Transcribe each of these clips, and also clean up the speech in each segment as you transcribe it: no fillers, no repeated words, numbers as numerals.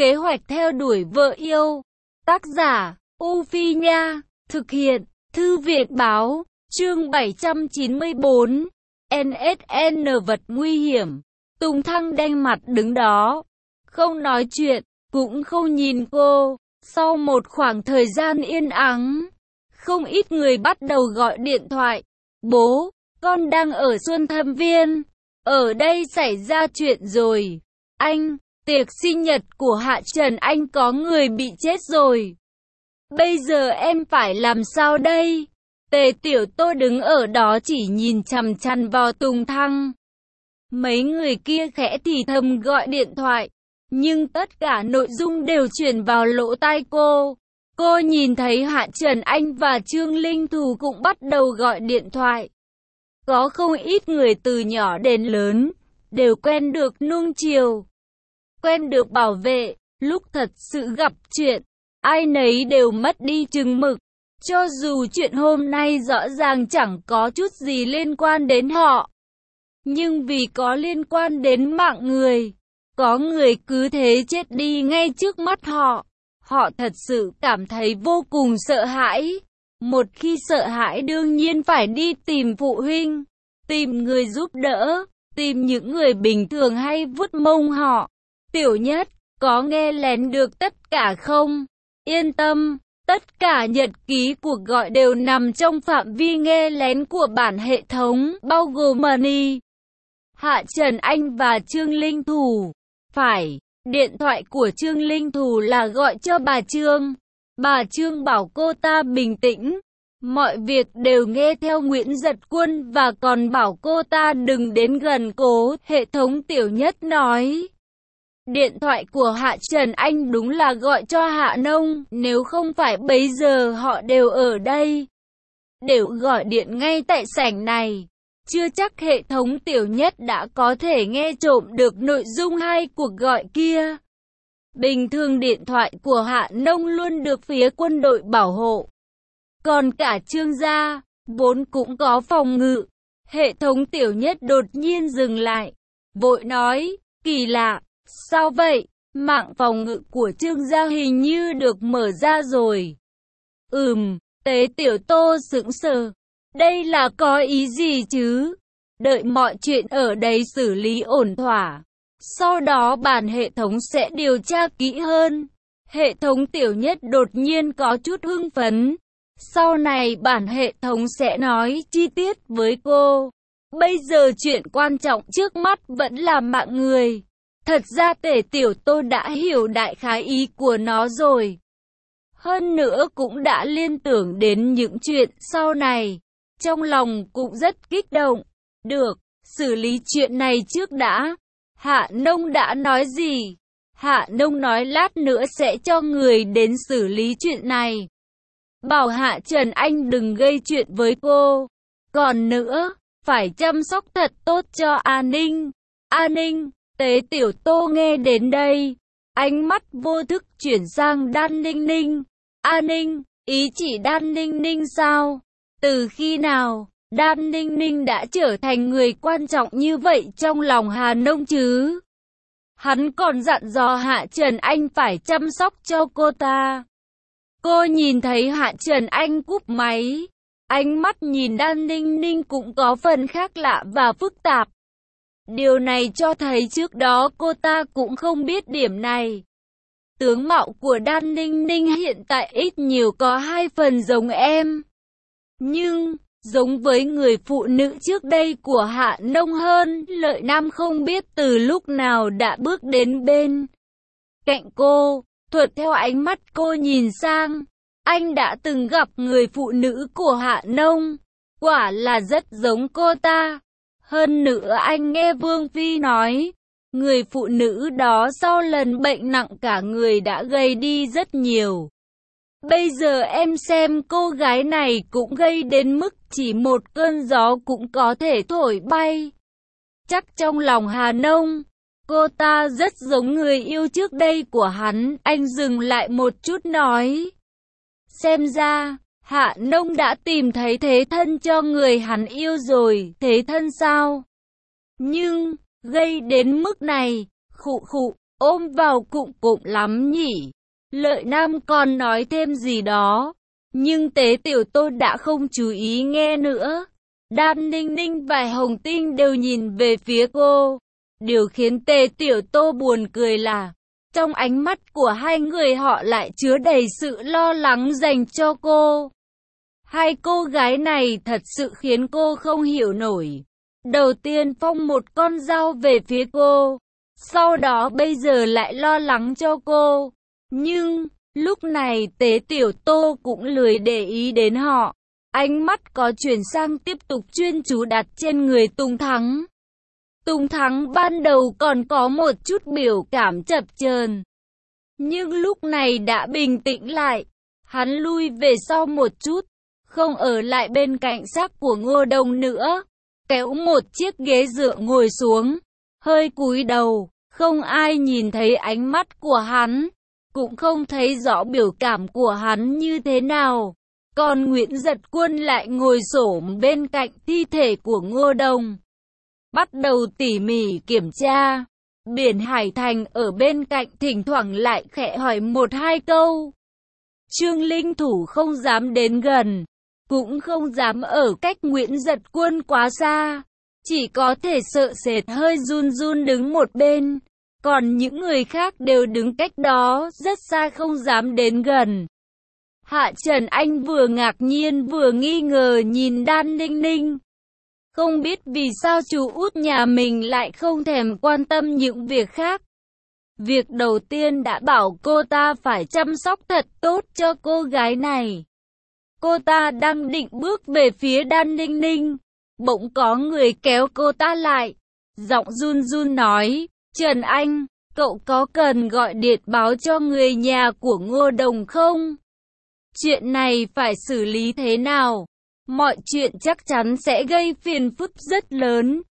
Kế hoạch theo đuổi vợ yêu. Tác giả, U Phi Nha. Thực hiện, Thư viện Báo. Chương 794. NSN vật nguy hiểm. Tùng Thăng đanh mặt đứng đó. Không nói chuyện, cũng không nhìn cô. Sau một khoảng thời gian yên ắng, không ít người bắt đầu gọi điện thoại. Bố, con đang ở Xuân Thâm Viên. Ở đây xảy ra chuyện rồi. Anh, tiệc sinh nhật của Hạ Trần Anh có người bị chết rồi. Bây giờ em phải làm sao đây? Tề Tiểu Tô đứng ở đó chỉ nhìn chằm chằm vào Tùng Thăng. Mấy người kia khẽ thì thầm gọi điện thoại, nhưng tất cả nội dung đều truyền vào lỗ tai cô. Cô nhìn thấy Hạ Trần Anh và Trương Linh Thù cũng bắt đầu gọi điện thoại. Có không ít người từ nhỏ đến lớn, đều quen được nuông chiều, quen được bảo vệ. Lúc thật sự gặp chuyện, ai nấy đều mất đi chừng mực. Cho dù chuyện hôm nay rõ ràng chẳng có chút gì liên quan đến họ, nhưng vì có liên quan đến mạng người, có người cứ thế chết đi ngay trước mắt họ. Họ thật sự cảm thấy vô cùng sợ hãi. Một khi sợ hãi đương nhiên phải đi tìm phụ huynh, tìm người giúp đỡ, tìm những người bình thường hay vuốt mông họ. Tiểu Nhất, có nghe lén được tất cả không? Yên tâm, tất cả nhật ký cuộc gọi đều nằm trong phạm vi nghe lén của bản hệ thống, bao gồm Money, Hạ Trần Anh và Trương Linh Thù. Phải, điện thoại của Trương Linh Thù là gọi cho bà Trương. Bà Trương bảo cô ta bình tĩnh, mọi việc đều nghe theo Nguyễn Giật Quân và còn bảo cô ta đừng đến gần cô. Hệ thống Tiểu Nhất nói, điện thoại của Hạ Trần Anh đúng là gọi cho Hạ Nông, nếu không phải bây giờ họ đều ở đây, đều gọi điện ngay tại sảnh này. Chưa chắc hệ thống Tiểu Nhất đã có thể nghe trộm được nội dung hai cuộc gọi kia. Bình thường điện thoại của Hạ Nông luôn được phía quân đội bảo hộ. Còn cả Trương gia, vốn cũng có phòng ngự. Hệ thống Tiểu Nhất đột nhiên dừng lại, vội nói, kỳ lạ, sao vậy? Mạng phòng ngự của Trương gia hình như được mở ra rồi. Tế Tiểu Tô sững sờ. Đây là có ý gì chứ? Đợi mọi chuyện ở đây xử lý ổn thỏa, sau đó bản hệ thống sẽ điều tra kỹ hơn. Hệ thống Tiểu Nhất đột nhiên có chút hưng phấn. Sau này bản hệ thống sẽ nói chi tiết với cô. Bây giờ chuyện quan trọng trước mắt vẫn là mạng người. Thật ra Tề Tiểu Tô đã hiểu đại khái ý của nó rồi. Hơn nữa cũng đã liên tưởng đến những chuyện sau này. Trong lòng cũng rất kích động. Được, xử lý chuyện này trước đã. Hạ Nông đã nói gì? Hạ Nông nói lát nữa sẽ cho người đến xử lý chuyện này. Bảo Hạ Trần Anh đừng gây chuyện với cô. Còn nữa, phải chăm sóc thật tốt cho an ninh. An ninh, Tế Tiểu Tô nghe đến đây, ánh mắt vô thức chuyển sang Đan Ninh Ninh. An ninh, ý chỉ Đan Ninh Ninh sao? Từ khi nào, Đan Ninh Ninh đã trở thành người quan trọng như vậy trong lòng Hà Nông chứ? Hắn còn dặn dò Hạ Trần Anh phải chăm sóc cho cô ta. Cô nhìn thấy Hạ Trần Anh cúp máy, ánh mắt nhìn Đan Ninh Ninh cũng có phần khác lạ và phức tạp. Điều này cho thấy trước đó cô ta cũng không biết điểm này. Tướng mạo của Đan Ninh Ninh hiện tại ít nhiều có hai phần giống em, nhưng giống với người phụ nữ trước đây của Hạ Nông hơn. Lợi Nam không biết từ lúc nào đã bước đến bên cạnh cô, thuận theo ánh mắt cô nhìn sang. Anh đã từng gặp người phụ nữ của Hạ Nông, quả là rất giống cô ta. Hơn nữa anh nghe Vương Phi nói, người phụ nữ đó sau lần bệnh nặng cả người đã gầy đi rất nhiều. Bây giờ em xem cô gái này cũng gầy đến mức chỉ một cơn gió cũng có thể thổi bay. Chắc trong lòng Hà Nông, cô ta rất giống người yêu trước đây của hắn. Anh dừng lại một chút nói, xem ra Hạ Nông đã tìm thấy thế thân cho người hắn yêu rồi. Thế thân sao? Nhưng, gây đến mức này, khụ khụ, ôm vào cụng cụm lắm nhỉ. Lợi Nam còn nói thêm gì đó, nhưng Tế Tiểu Tô đã không chú ý nghe nữa. Đan Ninh Ninh và Hồng Tinh đều nhìn về phía cô. Điều khiến Tế Tiểu Tô buồn cười là, trong ánh mắt của hai người họ lại chứa đầy sự lo lắng dành cho cô. Hai cô gái này thật sự khiến cô không hiểu nổi. Đầu tiên phong một con dao về phía cô, sau đó bây giờ lại lo lắng cho cô. Nhưng, lúc này Tế Tiểu Tô cũng lười để ý đến họ. Ánh mắt có chuyển sang tiếp tục chuyên chú đặt trên người Tùng Thắng. Tùng Thắng ban đầu còn có một chút biểu cảm chập chờn, nhưng lúc này đã bình tĩnh lại. Hắn lui về sau một chút, không ở lại bên cạnh xác của Ngô Đồng nữa, kéo một chiếc ghế dựa ngồi xuống, hơi cúi đầu. Không ai nhìn thấy ánh mắt của hắn, cũng không thấy rõ biểu cảm của hắn như thế nào. Còn Nguyễn Giật Quân lại ngồi xổm bên cạnh thi thể của Ngô Đồng, bắt đầu tỉ mỉ kiểm tra. Biển Hải Thành ở bên cạnh thỉnh thoảng lại khẽ hỏi một hai câu. Trương Linh Thủ không dám đến gần, cũng không dám ở cách Nguyễn Giật Quân quá xa, chỉ có thể sợ sệt hơi run run đứng một bên. Còn những người khác đều đứng cách đó rất xa không dám đến gần. Hạ Trần Anh vừa ngạc nhiên vừa nghi ngờ nhìn Đan Ninh Ninh. Không biết vì sao chú út nhà mình lại không thèm quan tâm những việc khác. Việc đầu tiên đã bảo cô ta phải chăm sóc thật tốt cho cô gái này. Cô ta đang định bước về phía Đan Ninh Ninh, bỗng có người kéo cô ta lại. Giọng run run nói, Trần Anh, cậu có cần gọi điện báo cho người nhà của Ngô Đồng không? Chuyện này phải xử lý thế nào? Mọi chuyện chắc chắn sẽ gây phiền phức rất lớn.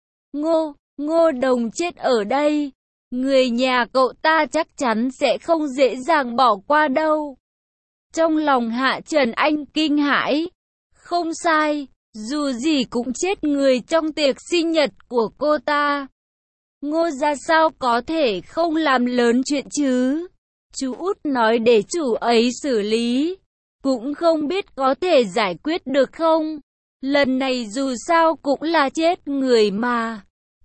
Ngô Đồng chết ở đây, người nhà cậu ta chắc chắn sẽ không dễ dàng bỏ qua đâu. Trong lòng Hạ Trần Anh kinh hãi. Không sai, dù gì cũng chết người trong tiệc sinh nhật của cô ta. Ngô gia sao có thể không làm lớn chuyện chứ? Chú út nói để chủ ấy xử lý, cũng không biết có thể giải quyết được không? Lần này dù sao cũng là chết người mà.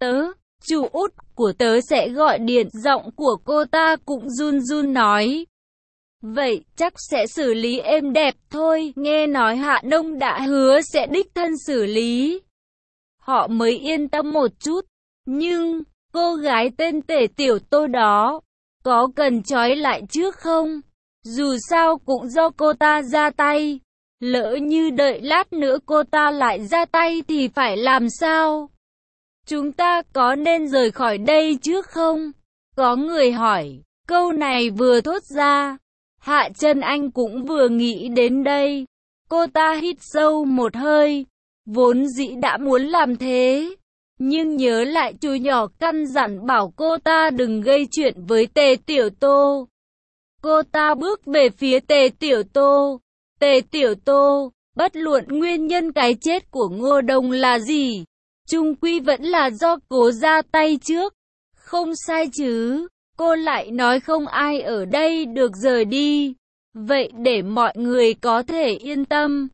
Chủ út của tớ sẽ gọi điện. Giọng của cô ta cũng run run nói. Vậy chắc sẽ xử lý êm đẹp thôi. Nghe nói Hạ Đông đã hứa sẽ đích thân xử lý, họ mới yên tâm một chút. Nhưng cô gái tên Tề Tiểu Tô đó, có cần trói lại trước không? Dù sao cũng do cô ta ra tay. Lỡ như đợi lát nữa cô ta lại ra tay thì phải làm sao? Chúng ta có nên rời khỏi đây trước không? Có người hỏi. Câu này vừa thốt ra, Hạ Trần Anh cũng vừa nghĩ đến đây. Cô ta hít sâu một hơi. Vốn dĩ đã muốn làm thế, nhưng nhớ lại chú nhỏ căn dặn bảo cô ta đừng gây chuyện với Tề Tiểu Tô. Cô ta bước về phía Tề Tiểu Tô. Tề Tiểu Tô, bất luận nguyên nhân cái chết của Ngô Đồng là gì, chung quy vẫn là do cô ra tay trước. Không sai chứ? Cô lại nói không ai ở đây được rời đi. Vậy để mọi người có thể yên tâm,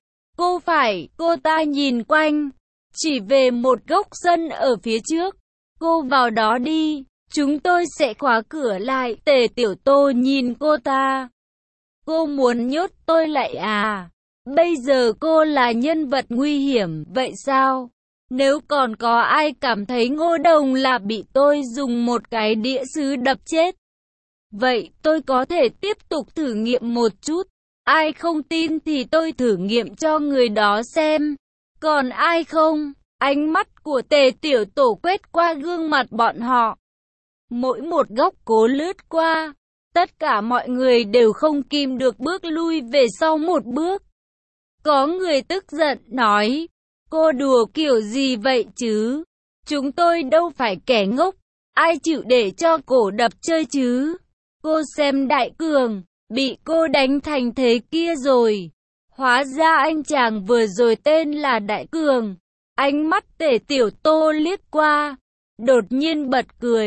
cô ta nhìn quanh, chỉ về một góc sân ở phía trước. Cô vào đó đi, chúng tôi sẽ khóa cửa lại. Tề Tiểu Tô nhìn cô ta. Cô muốn nhốt tôi lại à? Bây giờ cô là nhân vật nguy hiểm, vậy sao? Nếu còn có ai cảm thấy Ngô Đồng là bị tôi dùng một cái đĩa sứ đập chết, vậy tôi có thể tiếp tục thử nghiệm một chút. Ai không tin thì tôi thử nghiệm cho người đó xem. Còn ai không? Ánh mắt của Tề Tiểu Tổ quét qua gương mặt bọn họ. Mỗi một góc cố lướt qua, tất cả mọi người đều không kìm được bước lui về sau một bước. Có người tức giận nói, cô đùa kiểu gì vậy chứ? Chúng tôi đâu phải kẻ ngốc, ai chịu để cho cổ đập chơi chứ? Cô xem Đại Cường, bị cô đánh thành thế kia rồi. Hóa ra anh chàng vừa rồi tên là Đại Cường. Ánh mắt Tề Tiểu Tô liếc qua, đột nhiên bật cười.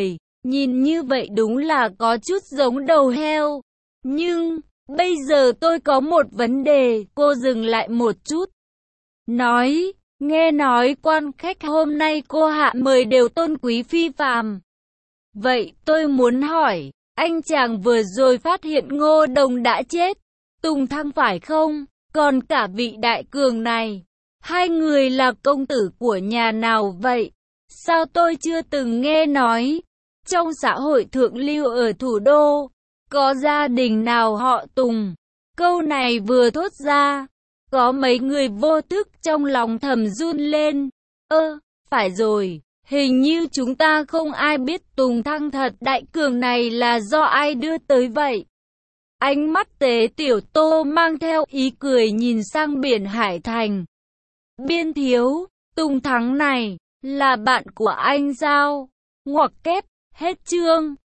Nhìn như vậy đúng là có chút giống đầu heo. Nhưng, bây giờ tôi có một vấn đề, cô dừng lại một chút. Nói, nghe nói quan khách hôm nay cô hạ mời đều tôn quý phi phàm. Vậy tôi muốn hỏi, anh chàng vừa rồi phát hiện Ngô Đồng đã chết, Tùng Thăng phải không? Còn cả vị đại cường này, hai người là công tử của nhà nào vậy? Sao tôi chưa từng nghe nói? Trong xã hội thượng lưu ở thủ đô, có gia đình nào họ Tùng? Câu này vừa thốt ra, có mấy người vô thức trong lòng thầm run lên. Phải rồi, hình như chúng ta không ai biết Tùng Thăng thật đại cường này là do ai đưa tới vậy. Ánh mắt Tế Tiểu Tô mang theo ý cười nhìn sang biển Hải Thành. Biên thiếu, Tùng Thắng này, là bạn của anh sao? Ngoặc kép, hết chương.